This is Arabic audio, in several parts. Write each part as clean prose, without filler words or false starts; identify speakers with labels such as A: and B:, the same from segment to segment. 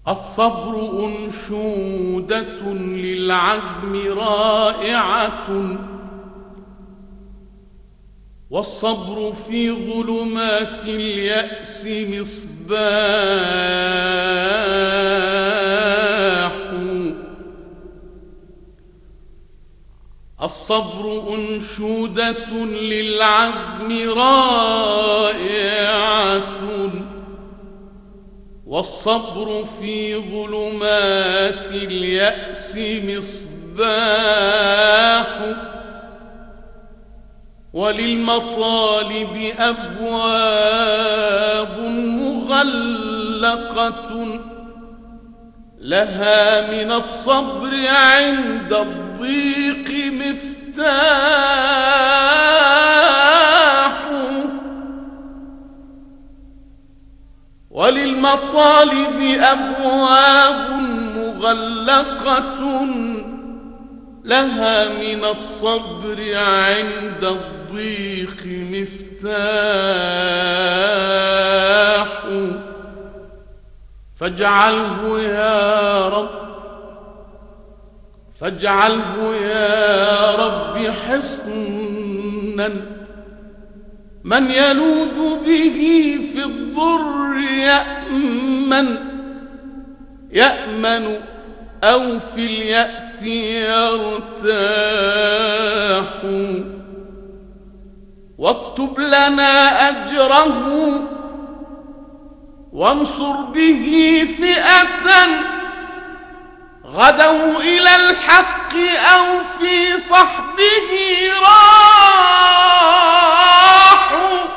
A: الصبر أنشودة للعزم رائعة، والصبر في ظلمات اليأس مصباح. الصبر أنشودة للعزم رائعة، والصبر في ظلمات اليأس مصباح. وللمطالب أبواب مغلقة، لها من الصبر عند الضيق مفتاح. وللمطالب أبواب مغلقة، لها من الصبر عند الضيق مفتاح. فاجعله يا رب، فاجعله يا رب حصنا من يلوذ به في الضر يأمن أو في اليأس يرتاح. واكتب لنا أجره وانصر به فئة غدوا إلى الحق أو في صحبه راحوا.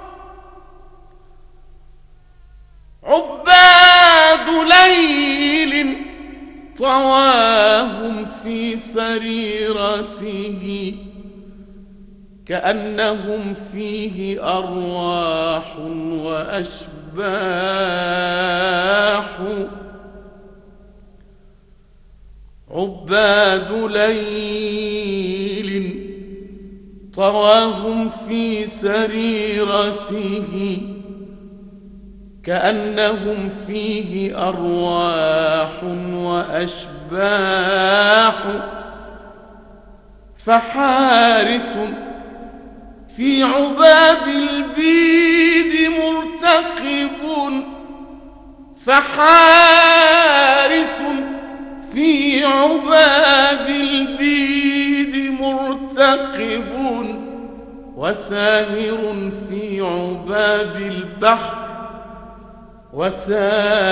A: عباد ليل طواهم في سريرته، كأنهم فيه أرواح وأشباح. عباد ليل طواهم في سريرته، كأنهم فيه أرواح وأشباح. فحارس في عباب البيد مرتقب، فحارس في عباب البيد مرتقب، وساهر في عباب البحر،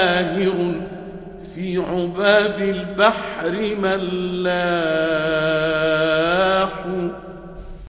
A: وساهر في عباب البحر ملاح.